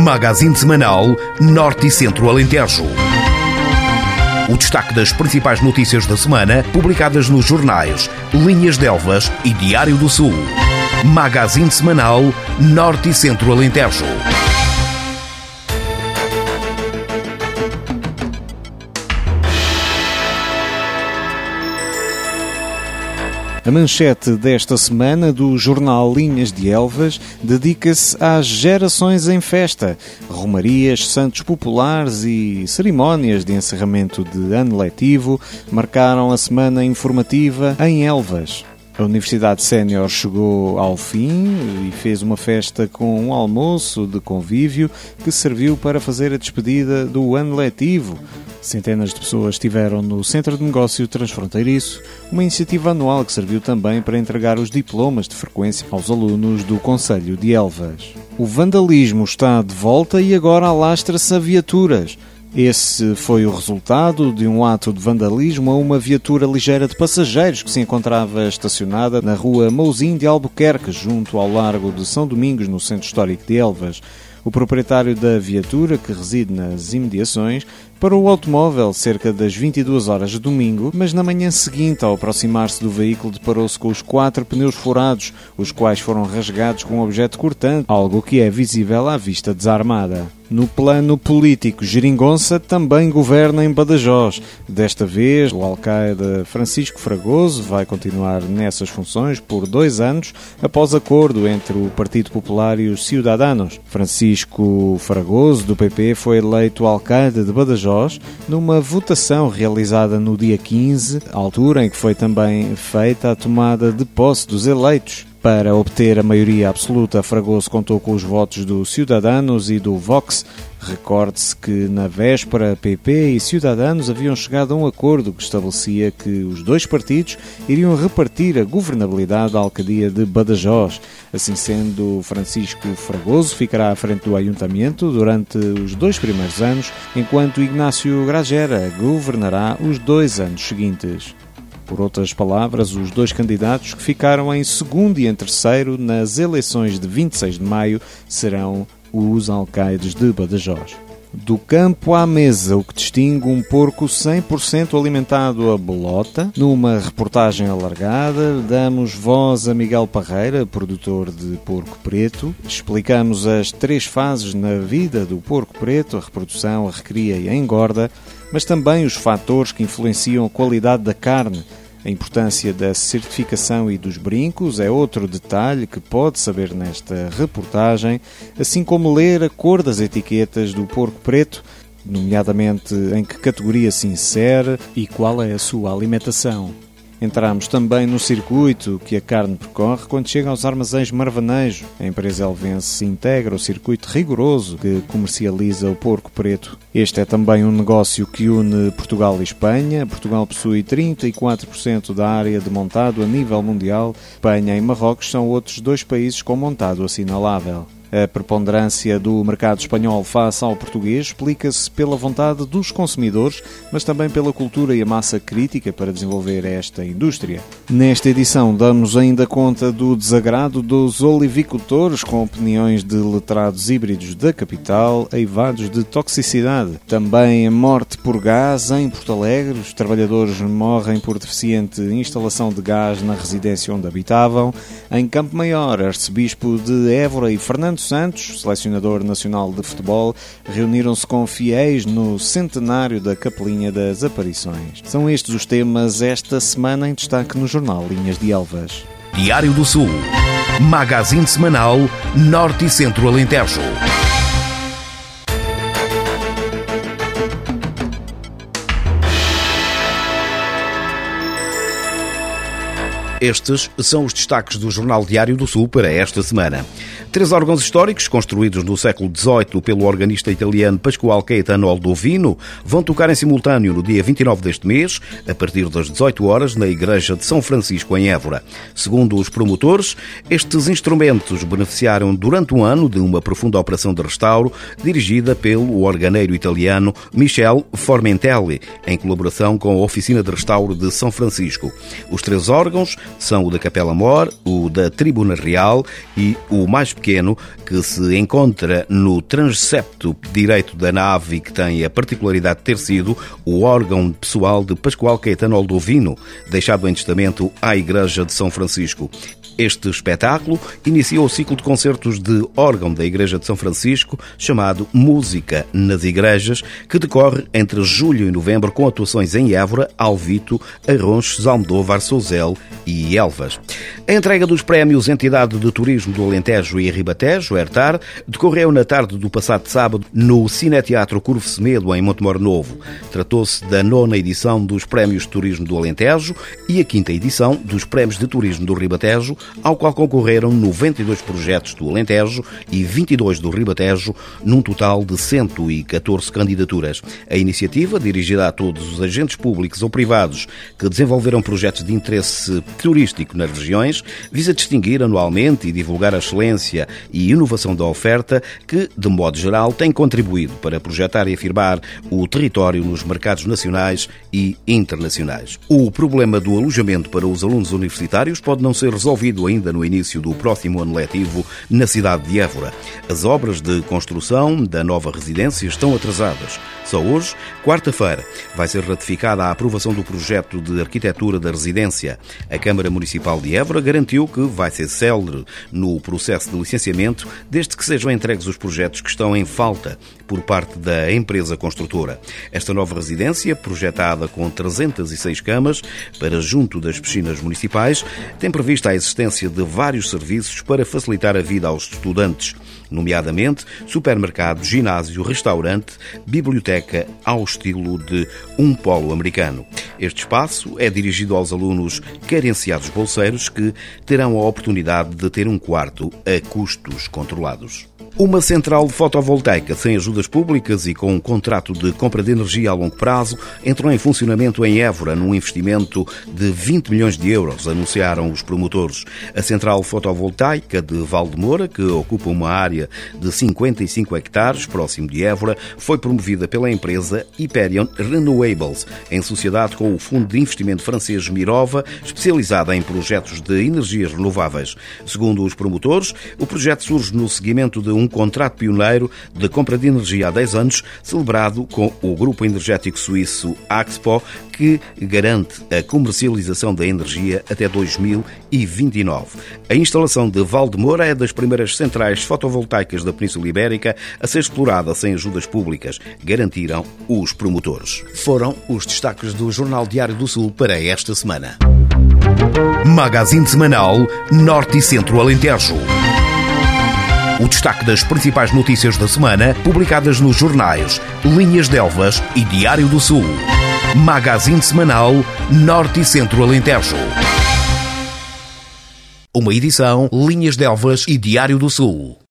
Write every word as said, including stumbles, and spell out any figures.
Magazine semanal Norte e Centro Alentejo. O destaque das principais notícias da semana, publicadas nos jornais Linhas de Elvas e Diário do Sul. Magazine semanal Norte e Centro Alentejo. A manchete desta semana do jornal Linhas de Elvas dedica-se às gerações em festa, romarias, santos populares e cerimónias de encerramento de ano letivo marcaram a semana informativa em Elvas. A Universidade Sénior chegou ao fim e fez uma festa com um almoço de convívio que serviu para fazer a despedida do ano letivo. Centenas de pessoas estiveram no Centro de Negócio Transfronteiriço, uma iniciativa anual que serviu também para entregar os diplomas de frequência aos alunos do Concelho de Elvas. O vandalismo está de volta e agora alastra-se a viaturas. Esse foi o resultado de um ato de vandalismo a uma viatura ligeira de passageiros que se encontrava estacionada na rua Mousim de Albuquerque, junto ao Largo de São Domingos, no Centro Histórico de Elvas. O proprietário da viatura, que reside nas imediações, parou o automóvel cerca das vinte e duas horas de domingo, mas na manhã seguinte, ao aproximar-se do veículo, deparou-se com os quatro pneus furados, os quais foram rasgados com um objeto cortante, algo que é visível à vista desarmada. No plano político, Geringonça também governa em Badajoz. Desta vez, o alcaide Francisco Fragoso vai continuar nessas funções por dois anos, após acordo entre o Partido Popular e os Ciudadanos. Francisco Fragoso, do P P, foi eleito alcaide de Badajoz numa votação realizada no dia quinze, altura em que foi também feita a tomada de posse dos eleitos. Para obter a maioria absoluta, Fragoso contou com os votos do Ciudadanos e do Vox. Recorde-se que, na véspera, P P e Ciudadanos haviam chegado a um acordo que estabelecia que os dois partidos iriam repartir a governabilidade da alcadia de Badajoz. Assim sendo, Francisco Fragoso ficará à frente do Ayuntamento durante os dois primeiros anos, enquanto Ignácio Gragera governará os dois anos seguintes. Por outras palavras, os dois candidatos que ficaram em segundo e em terceiro nas eleições de vinte e seis de maio serão os alcaides de Badajoz. Do campo à mesa, o que distingue um porco cem por cento alimentado a bolota. Numa reportagem alargada, damos voz a Miguel Parreira, produtor de porco preto. Explicamos as três fases na vida do porco preto: a reprodução, a recria e a engorda, mas também os fatores que influenciam a qualidade da carne. A importância da certificação e dos brincos é outro detalhe que pode saber nesta reportagem, assim como ler a cor das etiquetas do porco preto, nomeadamente em que categoria se insere e qual é a sua alimentação. Entramos também no circuito que a carne percorre quando chega aos armazéns Marvanejo. A empresa elvense integra o circuito rigoroso que comercializa o porco preto. Este é também um negócio que une Portugal e Espanha. Portugal possui trinta e quatro por cento da área de montado a nível mundial. Espanha e Marrocos são outros dois países com montado assinalável. A preponderância do mercado espanhol face ao português explica-se pela vontade dos consumidores, mas também pela cultura e a massa crítica para desenvolver esta indústria. Nesta edição damos ainda conta do desagrado dos olivicultores com opiniões de letrados híbridos da capital, eivados de toxicidade. Também a morte por gás em Porto Alegre. Os trabalhadores morrem por deficiente instalação de gás na residência onde habitavam. Em Campo Maior, arcebispo de Évora e Fernando Santos, selecionador nacional de futebol, reuniram-se com fiéis no centenário da Capelinha das Aparições. São estes os temas esta semana em destaque no jornal Linhas de Elvas. Diário do Sul. Magazine semanal Norte e Centro Alentejo. Estes são os destaques do Jornal Diário do Sul para esta semana. Três órgãos históricos, construídos no século dezoito pelo organista italiano Pasquale Caetano Oldovino, vão tocar em simultâneo no dia vinte e nove deste mês, a partir das dezoito horas, na Igreja de São Francisco, em Évora. Segundo os promotores, estes instrumentos beneficiaram durante um ano de uma profunda operação de restauro, dirigida pelo organeiro italiano Michel Formentelli, em colaboração com a Oficina de Restauro de São Francisco. Os três órgãos são o da Capela Mor, o da Tribuna Real e o mais pequeno, que se encontra no transepto direito da nave e que tem a particularidade de ter sido o órgão pessoal de Pascoal Caetano Oldovino, deixado em testamento à Igreja de São Francisco. Este espetáculo iniciou o ciclo de concertos de órgão da Igreja de São Francisco, chamado Música nas Igrejas, que decorre entre julho e novembro com atuações em Évora, Alvito, Arronches, Almodóvar, Sousel e Elvas. A entrega dos prémios Entidade de Turismo do Alentejo e Ribatejo, ERTAR, decorreu na tarde do passado sábado no Cineteatro Curvo Semedo, em Montemor Novo. Tratou-se da nona edição dos Prémios de Turismo do Alentejo e a quinta edição dos Prémios de Turismo do Ribatejo, ao qual concorreram noventa e dois projetos do Alentejo e vinte e dois do Ribatejo, num total de cento e catorze candidaturas. A iniciativa, dirigida a todos os agentes públicos ou privados que desenvolveram projetos de interesse turístico nas regiões, visa distinguir anualmente e divulgar a excelência e inovação da oferta que, de modo geral, tem contribuído para projetar e afirmar o território nos mercados nacionais e internacionais. O problema do alojamento para os alunos universitários pode não ser resolvido ainda no início do próximo ano letivo na cidade de Évora. As obras de construção da nova residência estão atrasadas. Só hoje, quarta-feira, vai ser ratificada a aprovação do projeto de arquitetura da residência. A Câmara Municipal de Évora garantiu que vai ser célere no processo de licenciamento, desde que sejam entregues os projetos que estão em falta por parte da empresa construtora. Esta nova residência, projetada com trezentas e seis camas para junto das piscinas municipais, tem prevista a existência de vários serviços para facilitar a vida aos estudantes, nomeadamente supermercado, ginásio, restaurante, biblioteca ao estilo de um polo americano. Este espaço é dirigido aos alunos carenciados bolseiros que terão a oportunidade de ter um quarto a custos controlados. Uma central fotovoltaica sem ajudas públicas e com um contrato de compra de energia a longo prazo entrou em funcionamento em Évora num investimento de vinte milhões de euros, anunciaram os promotores. A central fotovoltaica de Valdemoura, que ocupa uma área de cinquenta e cinco hectares, próximo de Évora, foi promovida pela empresa Hyperion Renewables, em sociedade com o fundo de investimento francês Mirova, especializada em projetos de energias renováveis. Segundo os promotores, o projeto surge no seguimento de um Um contrato pioneiro de compra de energia há dez anos, celebrado com o grupo energético suíço Axpo, que garante a comercialização da energia até dois mil e vinte e nove. A instalação de Valdemoura é das primeiras centrais fotovoltaicas da Península Ibérica a ser explorada sem ajudas públicas, garantiram os promotores. Foram os destaques do Jornal Diário do Sul para esta semana. Magazine semanal Norte e Centro Alentejo. O destaque das principais notícias da semana, publicadas nos jornais Linhas de Elvas e Diário do Sul. Magazine semanal Norte e Centro Alentejo. Uma edição Linhas de Elvas e Diário do Sul.